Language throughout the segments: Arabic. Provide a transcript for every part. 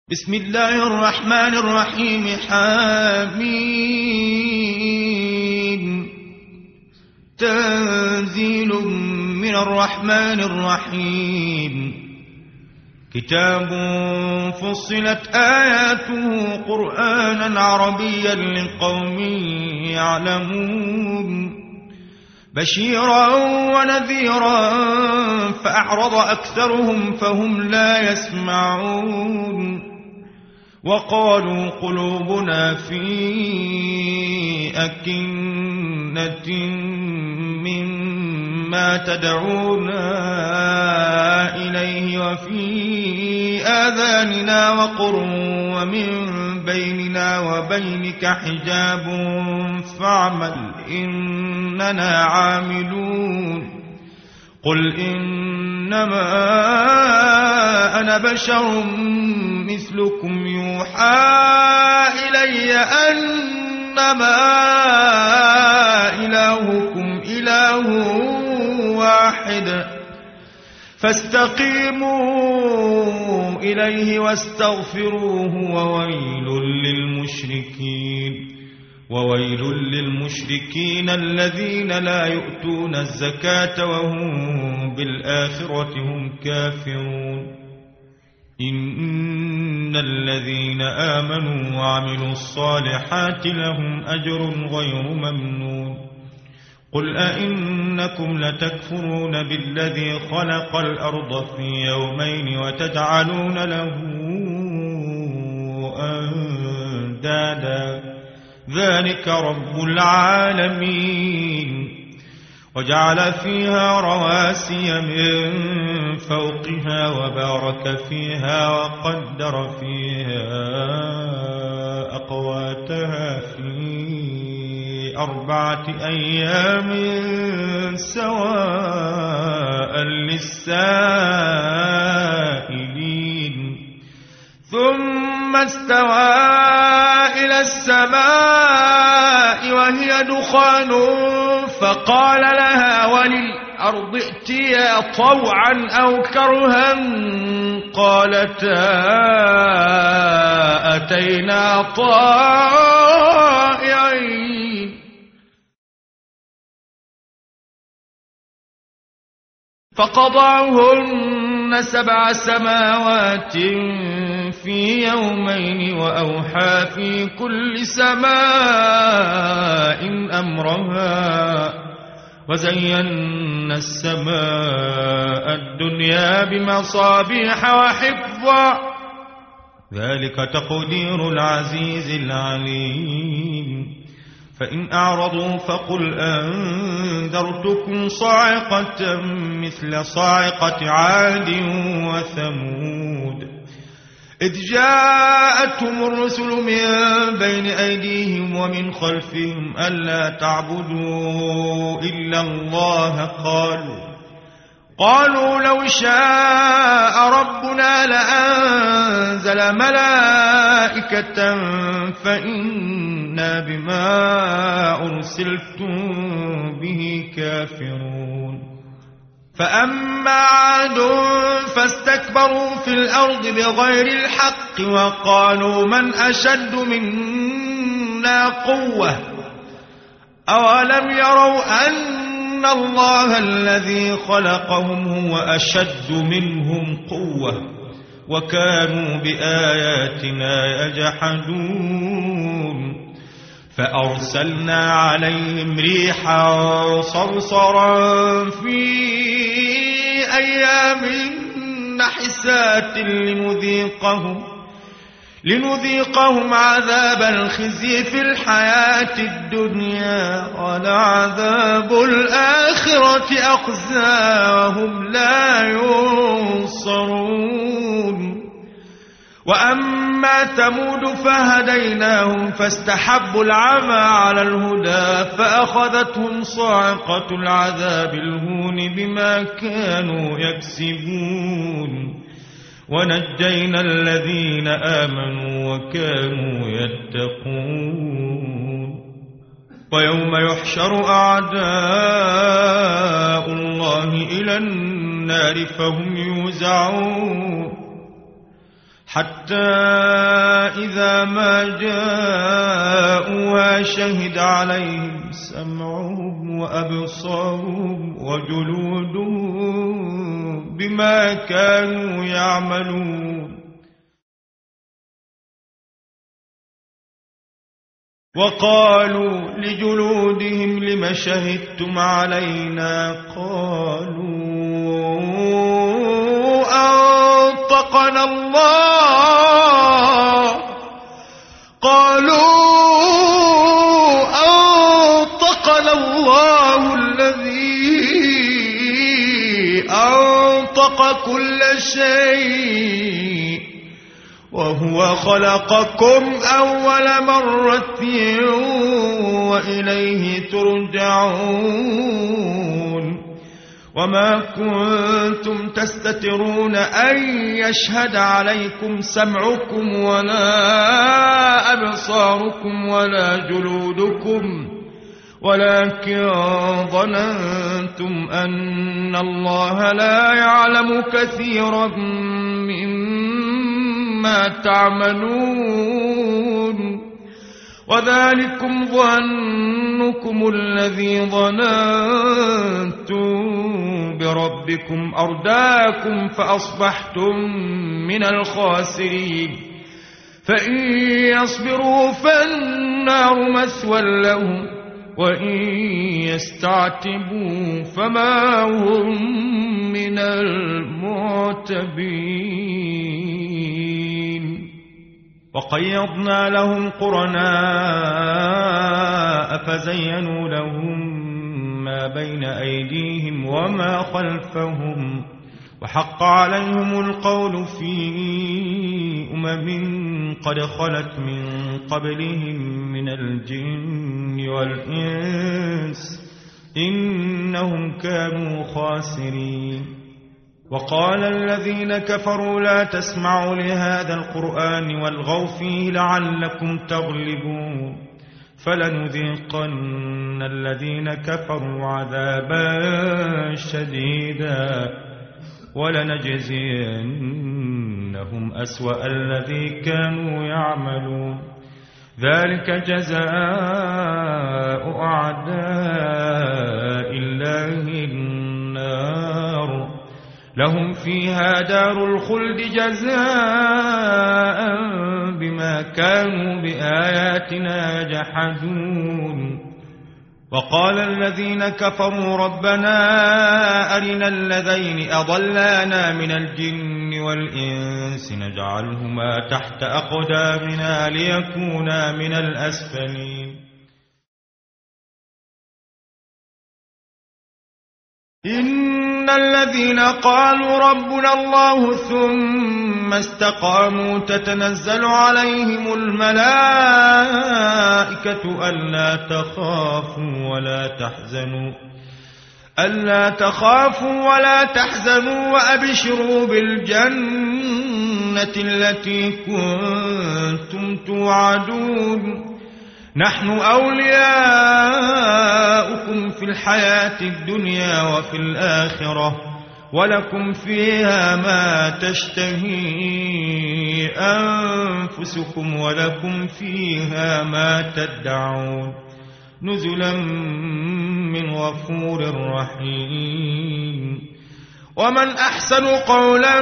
بسم الله الرحمن الرحيم. حميم. تنزيل من الرحمن الرحيم. كتاب فصلت آياته قرآنا عربيا لقوم يعلمون بشيرا ونذيرا فأعرض أكثرهم فهم لا يسمعون وقالوا قلوبنا في أكنة مما تدعونا إليه وفي آذاننا وقر ومن بيننا وبينك حجاب فاعمل إننا عاملون. قل إنما أنا بشر مثلكم يوحى إلي أنما إلهكم إله واحد فاستقيموا إليه واستغفروه وويل للمشركين الذين لا يؤتون الزكاة وهم بالآخرة هم كافرون. إن الذين آمنوا وعملوا الصالحات لهم أجر غير ممنون. قل أئنكم لتكفرون بالذي خلق الأرض في يومين وتجعلون له أندادا ذلك رب العالمين. وجعل فيها رواسي من فوقها وبارك فيها وقدر فيها أقواتها في 4 أيام سواء للسائلين. ثم استوى إلى السماء وهي دخان فقال لها وللأرض ائتيا طوعا أو كرها قالتا أتينا طائعين. فقضاهن 7 سماوات في يومين وأوحى في كل سماء أمرها وزينا السماء الدنيا بمصابيح وحفظا ذلك تقدير العزيز العليم. فإن أعرضوا فقل أنذرتكم صاعقة مثل صاعقة عاد وثمود إذ جاءتهم الرسل من بين أيديهم ومن خلفهم ألا تعبدوا إلا الله قالوا لو شاء ربنا لأنزل ملائكة فإنا بما أرسلتم به كافرون. فأما عاد فاستكبروا في الأرض بغير الحق وقالوا من أشد منا قوة أولم يروا أن الله الذي خلقهم هو أشد منهم قوة وكانوا بآياتنا يجحدون. فأرسلنا عليهم ريحا صرصرا في أيام نحسات لنذيقهم عذاب الخزي في الحياة الدنيا ولعذاب الآخرة أخزى وهم لا ينصرون. وأما ثمود فهديناهم فاستحبوا العمى على الهدى فأخذتهم صاعقة العذاب الهون بما كانوا يكسبون ونجينا الذين آمنوا وكانوا يتقون. ويوم يحشر أعداء الله إلى النار فهم يوزعون حتى إذا ما جاءوها شهد عليهم سمعهم وأبصارهم وجلودهم بما كانوا يعملون وقالوا لجلودهم لم شهدتم علينا قالوا أنطقنا الله الذي أنطق كل شيء وهو خلقكم أول مرة وإليه ترجعون وما كنتم تستترون أن يشهد عليكم سمعكم ولا أبصاركم ولا جلودكم ولكن ظننتم أن الله لا يعلم كثيرا مما تعملون وذلكم ظنكم الذي ظننتم بربكم أرداكم فأصبحتم من الخاسرين فإن يصبروا فالنار مثوى لهم وإن يستعتبوا فما هم من المعتبين وقيضنا لهم قرناء فزينوا لهم ما بين أيديهم وما خلفهم وحق عليهم القول في قد خلت من قبلهم من الجن والإنس إنهم كانوا خاسرين وقال الذين كفروا لا تسمعوا لهذا القرآن والغوا فيه لعلكم تغلبون فلنذيقن الذين كفروا عذابا شديدا ولنجزينهم أسوأ الذي كانوا يعملون ذلك جزاء أعداء الله النار لهم فيها دار الخلد جزاء بما كانوا بآياتنا يجحدون وقال الذين كفروا ربنا أرنا الذين أضلانا من الجن والإنس نجعلهما تحت أقدامنا ليكونا من الأسفلين إن الذين قالوا ربنا الله ثم استقاموا تتنزل عليهم الملائكة ألا تخافوا ولا تحزنوا وأبشروا بالجنة التي كنتم توعدون نحن أولياؤكم في الحياة الدنيا وفي الآخرة ولكم فيها ما تشتهي أنفسكم ولكم فيها ما تدعون نزلا من غفور رحيم ومن أحسن قولا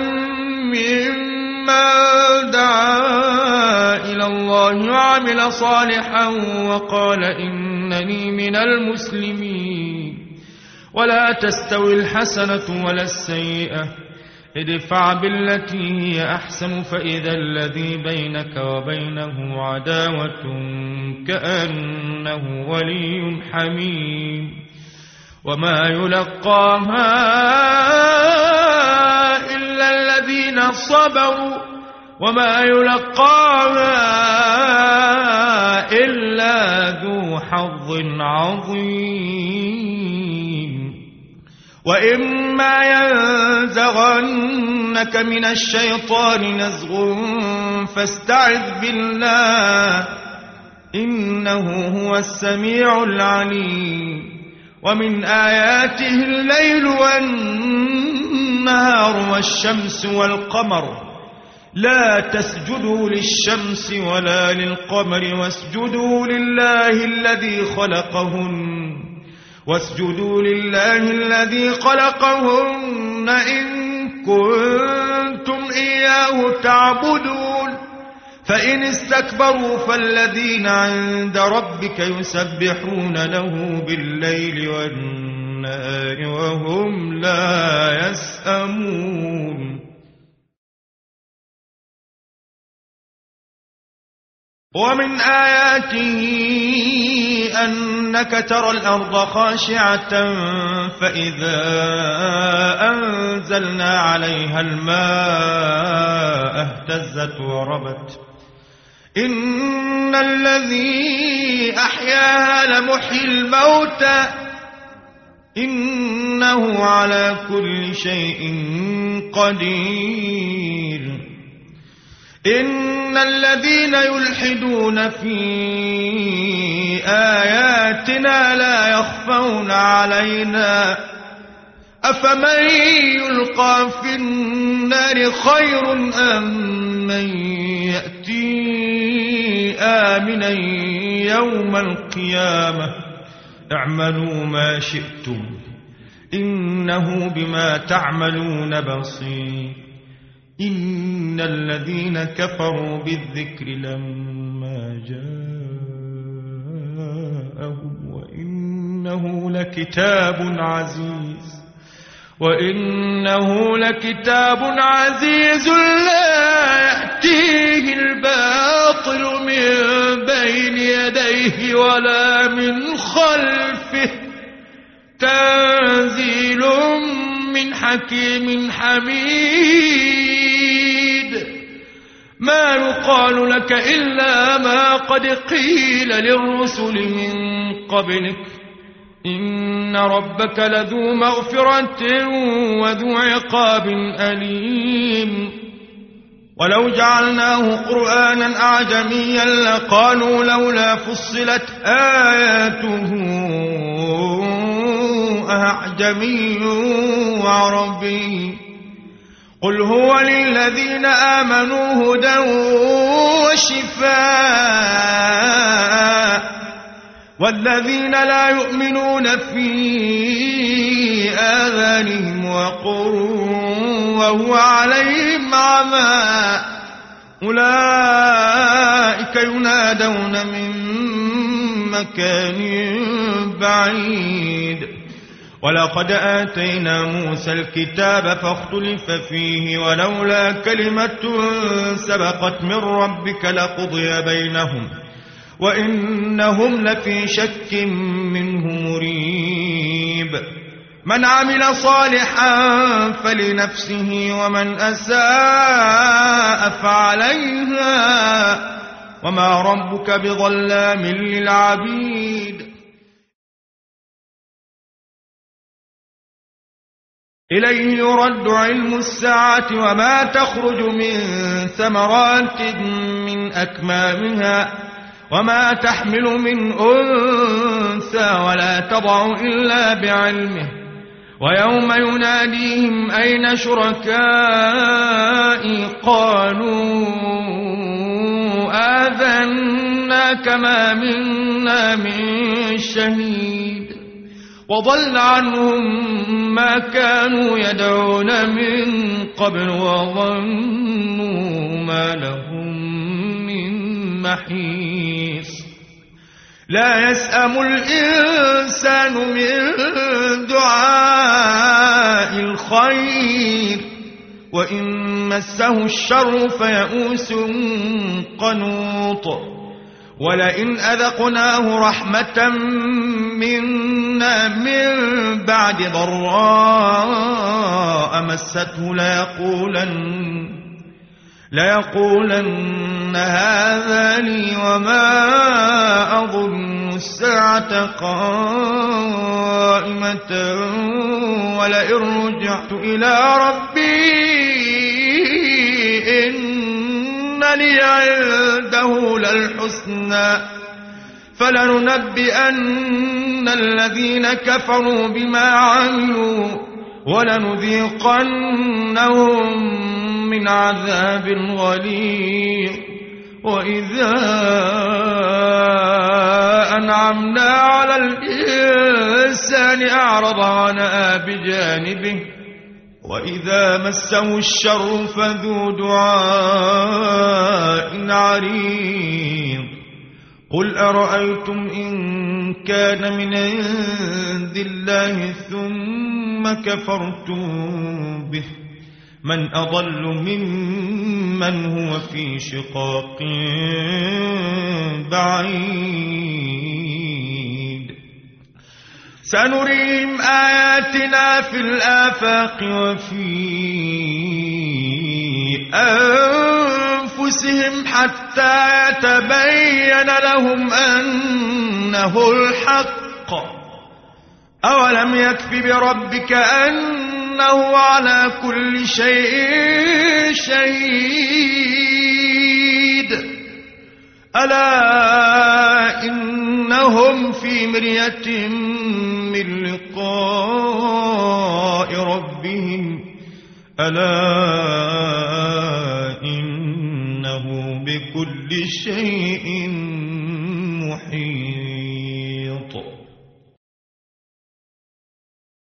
ممن دعا إلى الله وعمل صالحا وقال إنني من المسلمين ولا تستوي الحسنة ولا السيئة ادفع بالتي هي أحسن فإذا الذي بينك وبينه عداوة كأنه ولي حميم وما يلقاها إلا الذين صبروا وما يلقاها إلا ذو حظ عظيم وإما ينزغنك من الشيطان نزغ فاستعذ بالله إنه هو السميع العليم ومن آياته الليل والنهار والشمس والقمر لا تسجدوا للشمس ولا للقمر واسجدوا لله الذي خلقهن إن كنتم إياه تعبدون فإن استكبروا فالذين عند ربك يسبحون له بالليل والنهار وهم لا يسأمون ومن آياته أنك ترى الأرض خاشعة فإذا أنزلنا عليها الماء اهتزت وربت إن الذي أحياها لمحيي الموتى إنه على كل شيء قدير إن الذين يلحدون في آياتنا لا يخفون علينا أفمن يلقى في النار خير أم من يأتي آمنا يوم القيامة اعملوا ما شئتم إنه بما تعملون بصير إن الذين كفروا بالذكر لما جاءهم وإنه لكتاب عزيز لا يأتيه الباطل من بين يديه ولا من خلفه تنزيل من حكيم حميد ما يقال لك إلا ما قد قيل للرسل من قبلك إن ربك لذو مغفرة وذو عقاب أليم ولو جعلناه قرآنا أعجميا لقالوا لولا فصلت آياته أعجمي وعربي قل هو للذين آمنوا هدى وشفاء والذين لا يؤمنون في آذانهم وقر وهو عليهم عمى أولئك ينادون من مكان بعيد ولقد آتينا موسى الكتاب فاختلف فيه ولولا كلمة سبقت من ربك لقضي بينهم وإنهم لفي شك منه مريب من عمل صالحا فلنفسه ومن أساء فعليها وما ربك بظلام للعبيد إليه يرد علم الساعة وما تخرج من ثمرات من أكمامها وما تحمل من أنثى ولا تضع إلا بعلمه ويوم يناديهم أين شركائي قالوا آذناك ما منا من شهيد وضل عنهم ما كانوا يدعون من قبل وظنوا ما لهم من محيص لا يسأم الإنسان من دعاء الخير وإن مسه الشر فيئوس قنوط ولئن أذقناه رحمة منا من بعد ضراء مسته ليقولن هذا لي وما أظن الساعة قائمة ولئن رجعت إلى ربي إن لي عنده للحسنى فلننبئن الذين كفروا بما عملوا ولنذيقنهم من عذاب غليظ وإذا أنعمنا على الإنسان أعرض عنها بجانبه وإذا مسه الشر فذو دعاء عريض قل أرأيتم إن كان من عند الله ثم كفرتم به من أضل ممن هو في شقاق بعيد سنريهم آياتنا في الآفاق وفي أنفسهم حتى يتبين لهم أنه الحق أولم يكف بربك أنه على كل شيء شهيد ألا إنهم في مرية من لقاء ربهم ألا إنه بكل شيء محيط